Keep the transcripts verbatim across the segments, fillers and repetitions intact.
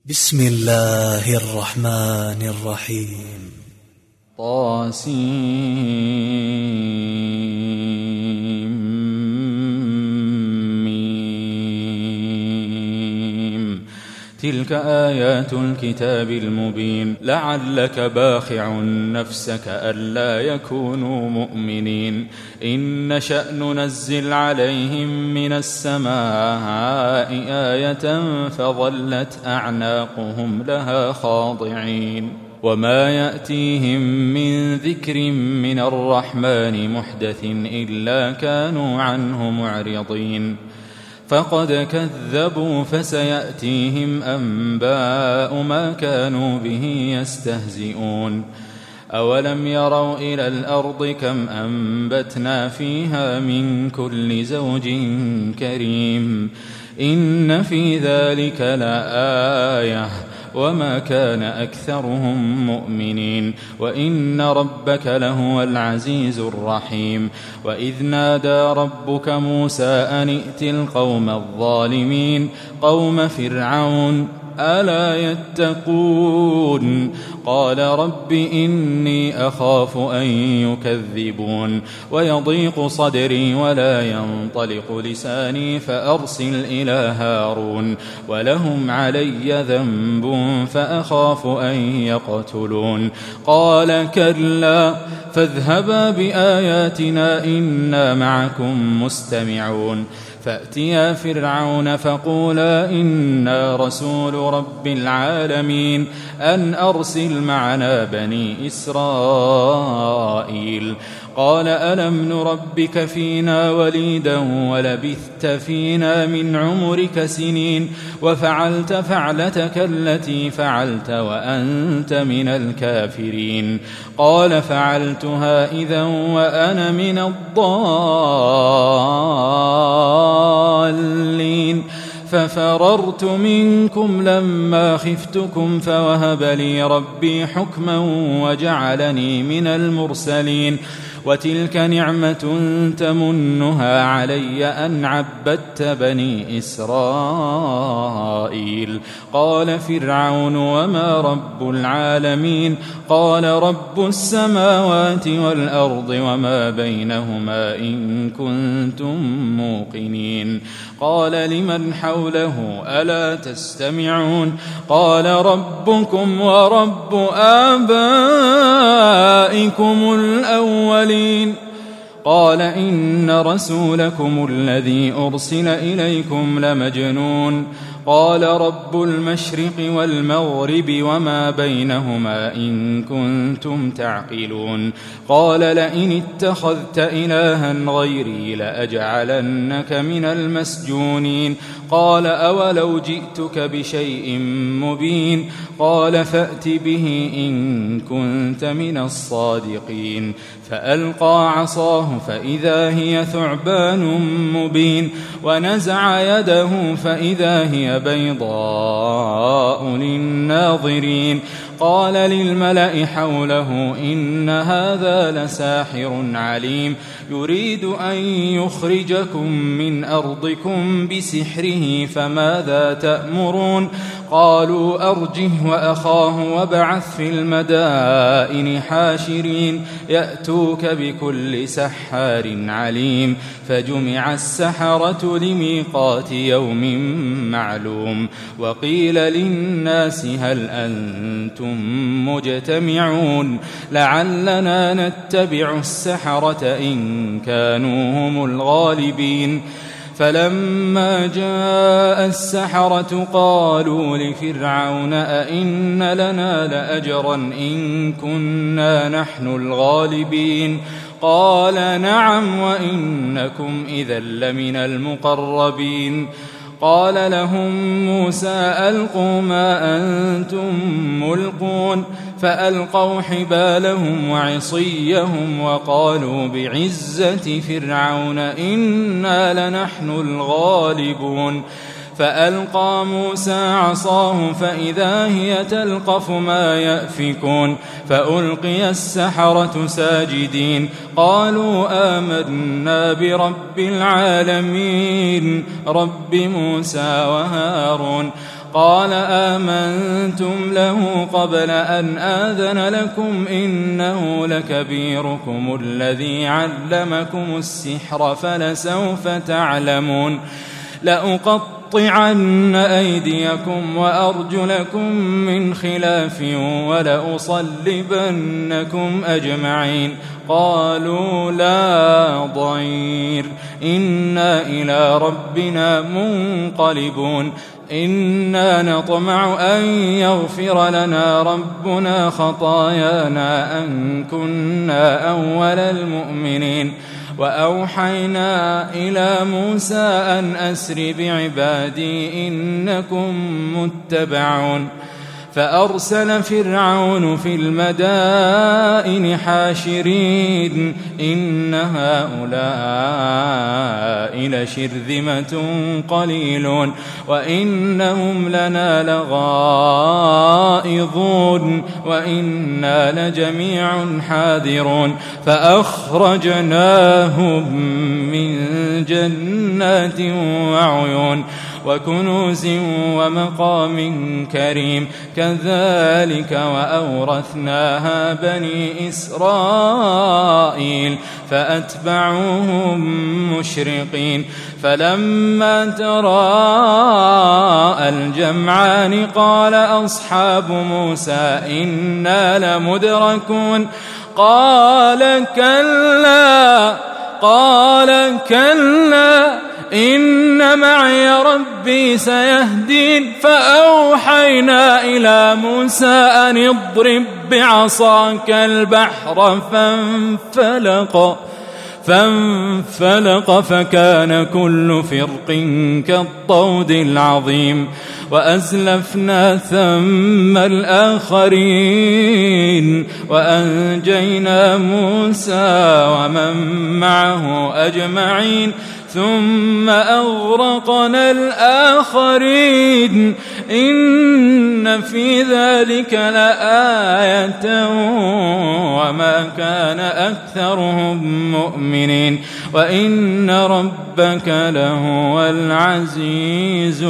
بسم الله الرحمن الرحيم. طاسيم. تلك آيات الكتاب المبين. لعلك باخع نفسك ألا يكونوا مؤمنين. إن نشأ ننزل عليهم من السماء آية فظلت أعناقهم لها خاضعين. وما يأتيهم من ذكر من الرحمن محدث إلا كانوا عنه معرضين. فقد كذبوا فسيأتيهم أنباء ما كانوا به يستهزئون. أولم يروا إلى الأرض كم أنبتنا فيها من كل زوج كريم. إن في ذلك لآية وما كان أكثرهم مؤمنين. وإن ربك لهو العزيز الرحيم. وإذ نادى ربك موسى أن ائت القوم الظالمين قوم فرعون ألا يتقون. قال رب إني أخاف أن يكذبون ويضيق صدري ولا ينطلق لساني فأرسل إلى هارون ولهم علي ذنب فأخاف أن يقتلون. قال كلا فاذهبا بآياتنا إنا معكم مستمعون. فأتيا فرعون فقولا إنا رسول رب العالمين أن أرسل معنا بني إسرائيل. قال ألم نربك فينا وليدا ولبثت فينا من عمرك سنين وفعلت فعلتك التي فعلت وأنت من الكافرين. قال فعلتها إذا وأنا من الضالين ففررت منكم لما خفتكم فوهب لي ربي حكما وجعلني من المرسلين. وتلك نعمة تمنها علي أن عبدت بني إسرائيل. قال فرعون وما رب العالمين. قال رب السماوات والأرض وما بينهما إن كنتم موقنين. قال لمن حوله ألا تستمعون. قال ربكم ورب آبائكم الأولين. قال إن رسولكم الذي أرسل إليكم لمجنون. قال رب المشرق والمغرب وما بينهما إن كنتم تعقلون. قال لئن اتخذت إلها غيري لأجعلنك من المسجونين. قال أولو جئتك بشيء مبين. قال فأت به إن كنت من الصادقين. فألقى عصاه فإذا هي ثعبان مبين. ونزع يده فإذا هي بيضاء للناظرين. قال للملأ حوله إن هذا لساحر عليم يريد أن يخرجكم من أرضكم بسحره فماذا تأمرون. قالوا أرجه وأخاه وابعث في المدائن حاشرين يأتوك بكل سحار عليم. فجمع السحرة لميقات يوم معلوم. وقيل للناس هل أنتم مجتمعون لعلنا نتبع السحرة إن كانوا هم الغالبين. فلما جاء السحرة قالوا لفرعون أئن لنا لأجرا إن كنا نحن الغالبين. قال نعم وإنكم إذا لمن المقربين. قال لهم موسى ألقوا ما أنتم ملقون. فألقوا حبالهم وعصيهم وقالوا بعزة فرعون إنا لنحن الغالبون. فألقى موسى عصاه فإذا هي تلقف ما يأفكون. فألقي السحرة ساجدين قالوا آمنا برب العالمين رب موسى وهارون. قال آمنتم له قبل أن آذن لكم إنه لكبيركم الذي علمكم السحر فلسوف تعلمون لأقطعن أيديكم وأرجلكم من خلاف ولأصلبنكم أجمعين قالوا لا ضير إنا إلى ربنا منقلبون إنا نطمع أن يغفر لنا ربنا خطايانا أن كنا أول المؤمنين وأوحينا إلى موسى أن أسر بعبادي إنكم متبعون فأرسل فرعون في المدائن حاشرين إن هؤلاء لشرذمة قليلون وإنهم لنا لغائظون وإنا لجميع حاذرون فأخرجناهم من جنات وعيون وكنوز ومقام كريم كذلك وأورثناها بني إسرائيل فأتبعوهم مشرقين فلما تراءى الجمعان قال أصحاب موسى إنا لمدركون قال كلا قال كلا إن معي ربي سيهدين فأوحينا إلى موسى أن اضرب بعصاك البحر فانفلق فانفلق فكان كل فرق كالطود العظيم وأزلفنا ثم الآخرين وأنجينا موسى ومن معه أجمعين ثم أغرقنا الآخرين إن في ذلك لآية وما كان أكثرهم مؤمنين وإن ربك لهو العزيز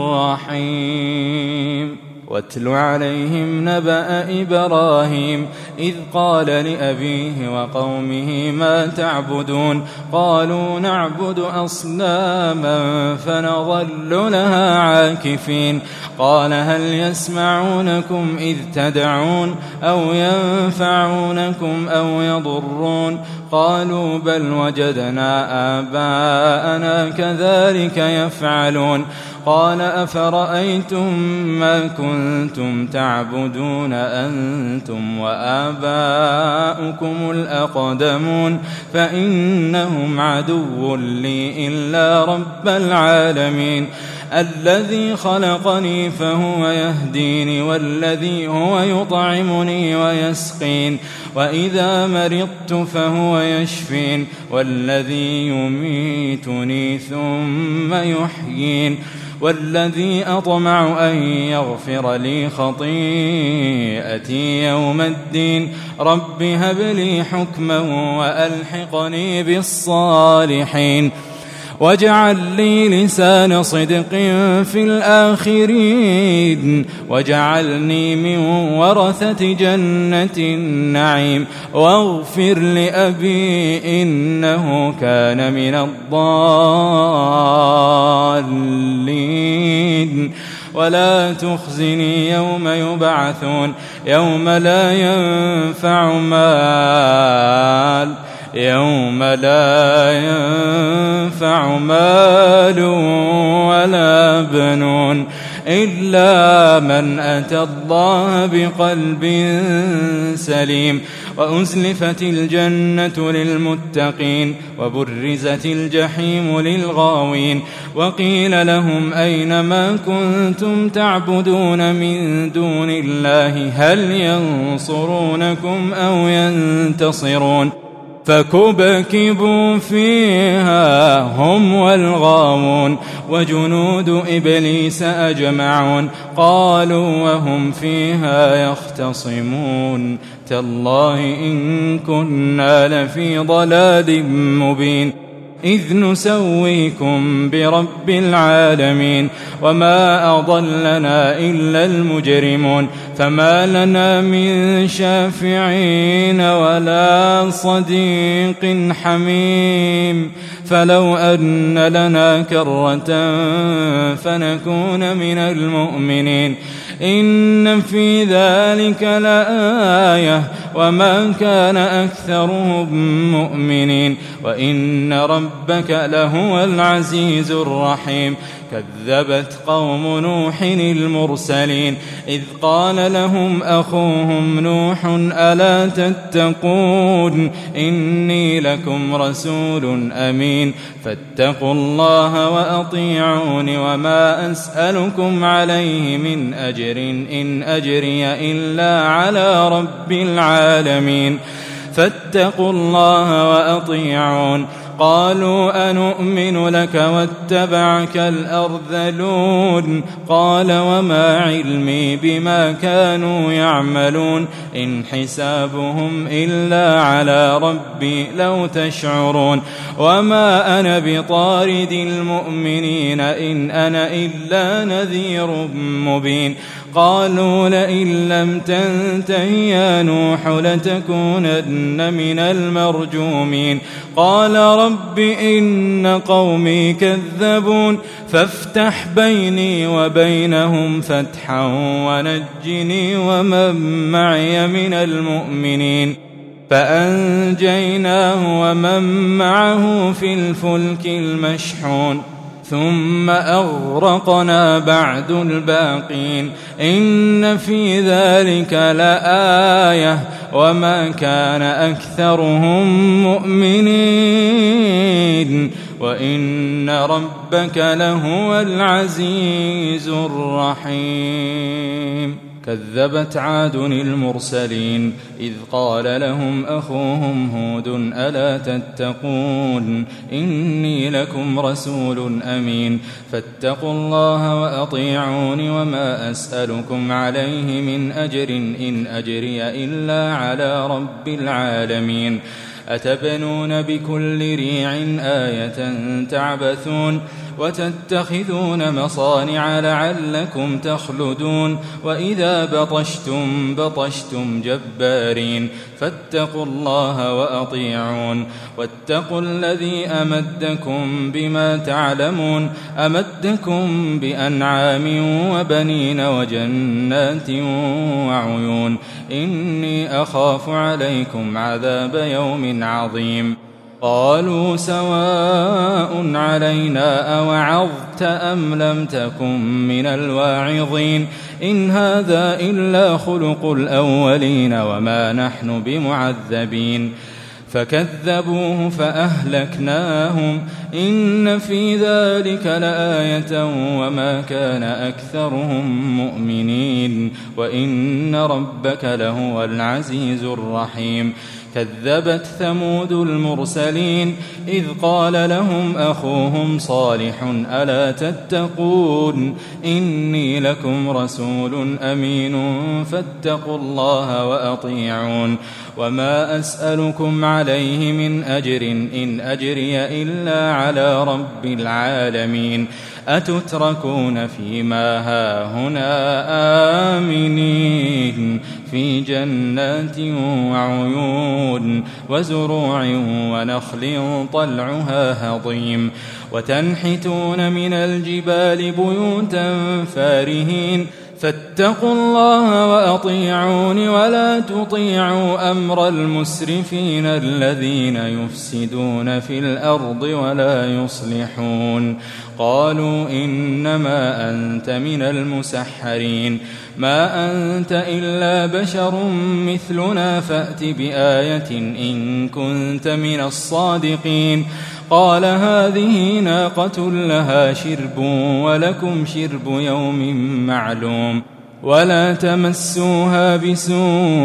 الرحيم واتل عليهم نبأ إبراهيم إذ قال لأبيه وقومه ما تعبدون قالوا نعبد أصناما فنظل لها عاكفين قال هل يسمعونكم إذ تدعون أو ينفعونكم أو يضرون قالوا بل وجدنا آباءنا كذلك يفعلون قال أفرأيتم ما كنتم تعبدون أنتم وآباؤكم الأقدمون فإنهم عدو لي إلا رب العالمين الذي خلقني فهو يهديني والذي هو يطعمني ويسقين وإذا مرضت فهو يشفين والذي يميتني ثم يحيين والذي أطمع أن يغفر لي خطيئتي يوم الدين رب هب لي حكما وألحقني بالصالحين واجعل لي لسان صدق في الآخرين واجعلني من ورثة جنة النعيم واغفر لأبي إنه كان من الضالين ولا تخزني يوم يبعثون يوم لا ينفع مال يوم لا ينفع مال ولا بنون إلا من أتى الله بقلب سليم وأزلفت الجنة للمتقين وبرزت الجحيم للغاوين وقيل لهم أين ما كنتم تعبدون من دون الله هل ينصرونكم أو ينتصرون فكبكبوا فيها هم والغاوون وجنود إبليس أجمعون قالوا وهم فيها يختصمون تالله إن كنا لفي ضلال مبين إذ نسويكم برب العالمين وما أضلنا إلا المجرمون فما لنا من شافعين ولا صديق حميم فلو أن لنا كرة فنكون من المؤمنين إن في ذلك لآية وما كان أكثرهم مؤمنين وإن ربك لهو العزيز الرحيم كذبت قوم نوح المرسلين إذ قال لهم أخوهم نوح ألا تتقون إني لكم رسول أمين فاتقوا الله وأطيعون وما أسألكم عليه من أجر إن أجري إلا على رب العالمين فاتقوا الله وأطيعون قالوا أنؤمن لك واتبعك الأرذلون قال وما علمي بما كانوا يعملون إن حسابهم إلا على ربي لو تشعرون وما أنا بطارد المؤمنين إن أنا إلا نذير مبين قالوا لئن لم تنته يا نوح لتكونن من المرجومين قال رب إن قومي كذبون فافتح بيني وبينهم فتحا ونجني ومن معي من المؤمنين فأنجيناه ومن معه في الفلك المشحون ثم أغرقنا بعد الباقين إن في ذلك لآية وما كان أكثرهم مؤمنين وإن ربك لهو العزيز الرحيم كذبت عاد المرسلين إذ قال لهم أخوهم هود ألا تتقون إني لكم رسول أمين فاتقوا الله وأطيعون وما أسألكم عليه من أجر إن أجري إلا على رب العالمين أتبنون بكل ريع آية تعبثون وتتخذون مصانع لعلكم تخلدون وإذا بطشتم بطشتم جبارين فاتقوا الله وأطيعون واتقوا الذي أمدكم بما تعلمون أمدكم بأنعام وبنين وجنات وعيون إني أخاف عليكم عذاب يوم عظيم قالوا سواء علينا أوعظت أم لم تكن من الواعظين إن هذا إلا خلق الأولين وما نحن بمعذبين فكذبوه فأهلكناهم إن في ذلك لآية وما كان أكثرهم مؤمنين وإن ربك لهو العزيز الرحيم كذبت ثمود المرسلين إذ قال لهم أخوهم صالح ألا تتقون إني لكم رسول أمين فاتقوا الله وأطيعون وما أسألكم عليه من أجر إن أجري إلا على رب العالمين أتتركون فيما هاهنا آمنين في جنات وعيون وزروع ونخل طلعها هضيم وتنحتون من الجبال بيوتا فارهين فاتقوا الله وأطيعون ولا تطيعوا أمر المسرفين الذين يفسدون في الأرض ولا يصلحون قالوا إنما أنت من المسحرين ما أنت إلا بشر مثلنا فأت بآية إن كنت من الصادقين قال هذه ناقة لها شرب ولكم شرب يوم معلوم ولا تمسوها بسوء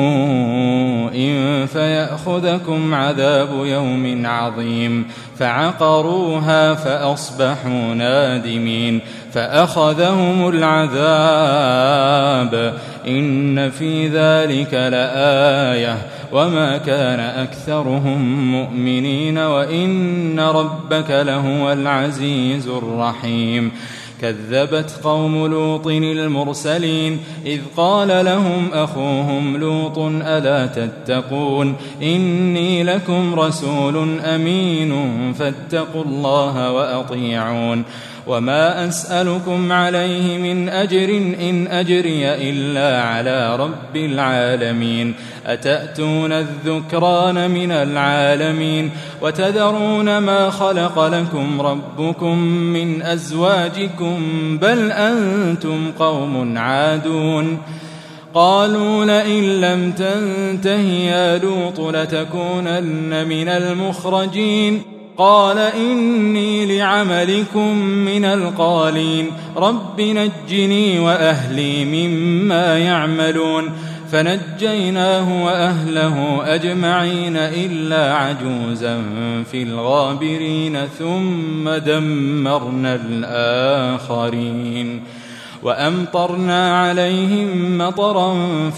فيأخذكم عذاب يوم عظيم فعقروها فأصبحوا نادمين فأخذهم العذاب إن في ذلك لآية وما كان أكثرهم مؤمنين وإن ربك لهو العزيز الرحيم كذبت قوم لوط المرسلين إذ قال لهم أخوهم لوط ألا تتقون إني لكم رسول أمين فاتقوا الله وأطيعون وما أسألكم عليه من أجر إن أجري إلا على رب العالمين أتأتون الذكران من العالمين وتذرون ما خلق لكم ربكم من أزواجكم بل أنتم قوم عادون قالوا لئن لم تنته يا لوط لتكونن من المخرجين قال إني لعملكم من القالين رب نجني وأهلي مما يعملون فنجيناه وأهله أجمعين إلا عجوزا في الغابرين ثم دمرنا الآخرين وأمطرنا عليهم مطرا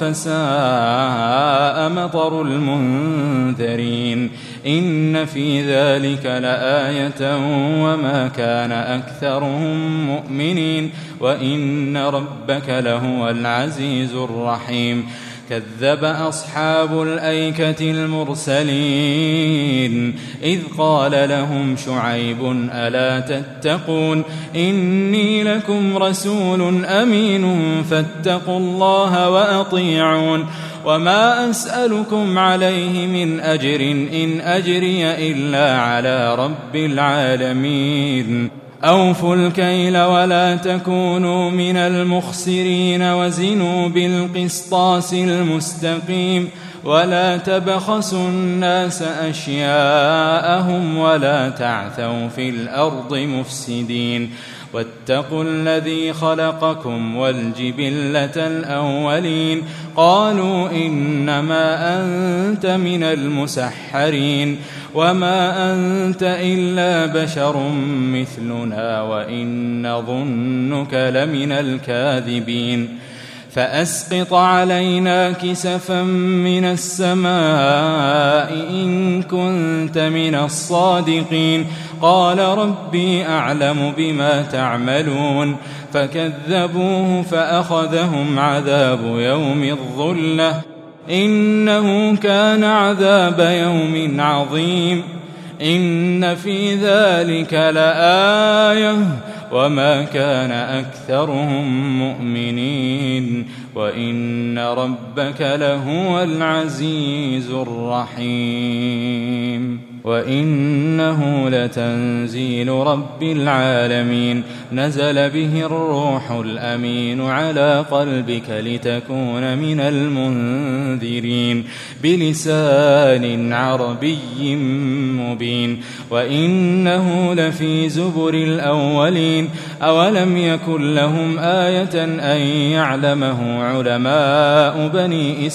فساء مطر المنذرين إن في ذلك لآية وما كان أكثرهم مؤمنين وإن ربك لهو العزيز الرحيم كذب أصحاب الأيكة المرسلين إذ قال لهم شعيب ألا تتقون إني لكم رسول أمين فاتقوا الله وأطيعون وما أسألكم عليه من أجر إن أجري إلا على رب العالمين أوفوا الكيل ولا تكونوا من المخسرين وزنوا بالقسطاس المستقيم ولا تبخسوا الناس أشياءهم ولا تعثوا في الأرض مفسدين واتقوا الذي خلقكم والجبلة الأولين قالوا إنما أنت من المسحرين وما أنت إلا بشر مثلنا وإن نظنك لمن الكاذبين فأسقط علينا كسفا من السماء إن كنت من الصادقين قال ربي أعلم بما تعملون فكذبوه فأخذهم عذاب يوم الظلة إنه كان عذاب يوم عظيم إن في ذلك لآية وما كان أكثرهم مؤمنين وإن ربك لهو العزيز الرحيم وإنه لتنزيل رب العالمين نزل به الروح الأمين على قلبك لتكون من المنذرين بلسان عربي مبين وإنه لفي زبر الأولين أولم يكن لهم آية أن يعلمه علماء بني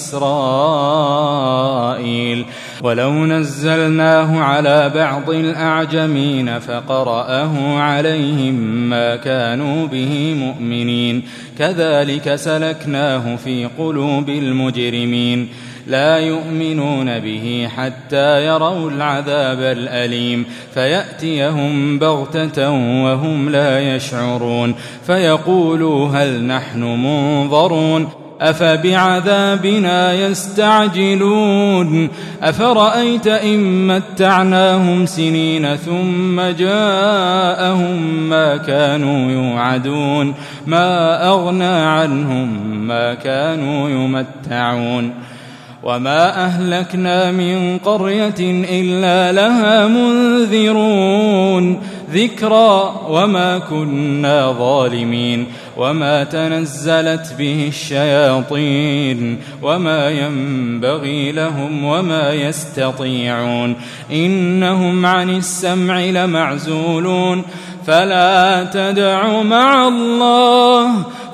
إسرائيل ولو نزلناه على بعض الأعجمين فقرأه عليهم ما كانوا به مؤمنين كذلك سلكناه في قلوب المجرمين لا يؤمنون به حتى يروا العذاب الأليم فيأتيهم بغتة وهم لا يشعرون فيقولوا هل نحن منظرون أفبعذابنا يستعجلون أفرأيت إن متعناهم سنين ثم جاءهم ما كانوا يوعدون ما أغنى عنهم ما كانوا يمتعون وما أهلكنا من قرية إلا لها منذرون ذكرى وما كنا ظالمين وما تنزلت به الشياطين وما ينبغي لهم وما يستطيعون إنهم عن السمع لمعزولون فلا تدع مع الله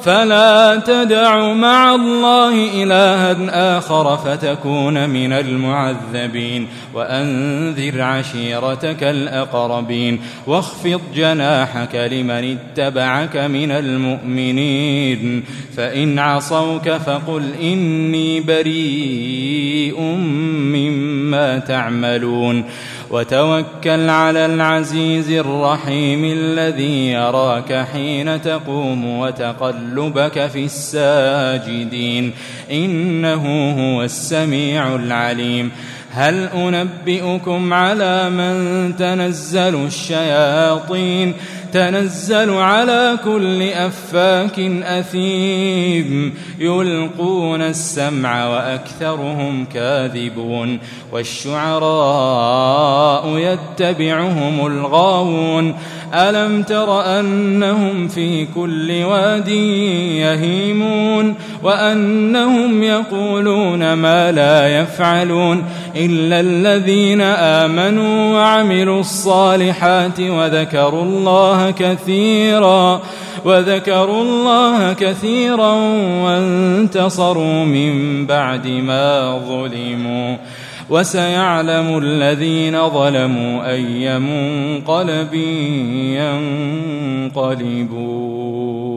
فلا تدع مع الله إلها آخر فتكون من المعذبين وأنذر عشيرتك الأقربين واخفض جناحك لمن اتبعك من المؤمنين فإن عصوك فقل إني بريء مما تعملون وتوكل على العزيز الرحيم الذي يراك حين تقوم وتقلبك في الساجدين إنه هو السميع العليم هل أنبئكم على من تنزل الشياطين تنزل على كل أفاك أثيم يلقون السمع وأكثرهم كاذبون والشعراء يتبعهم الغاوون ألم تر أنهم في كل واد يهيمون وأنهم يقولون ما لا يفعلون إلا الذين آمنوا وعملوا الصالحات وذكروا الله كثيرا وذكروا الله كثيرا وانتصروا من بعد ما ظلموا وسيعلم الذين ظلموا أي منقلب ينقلبون.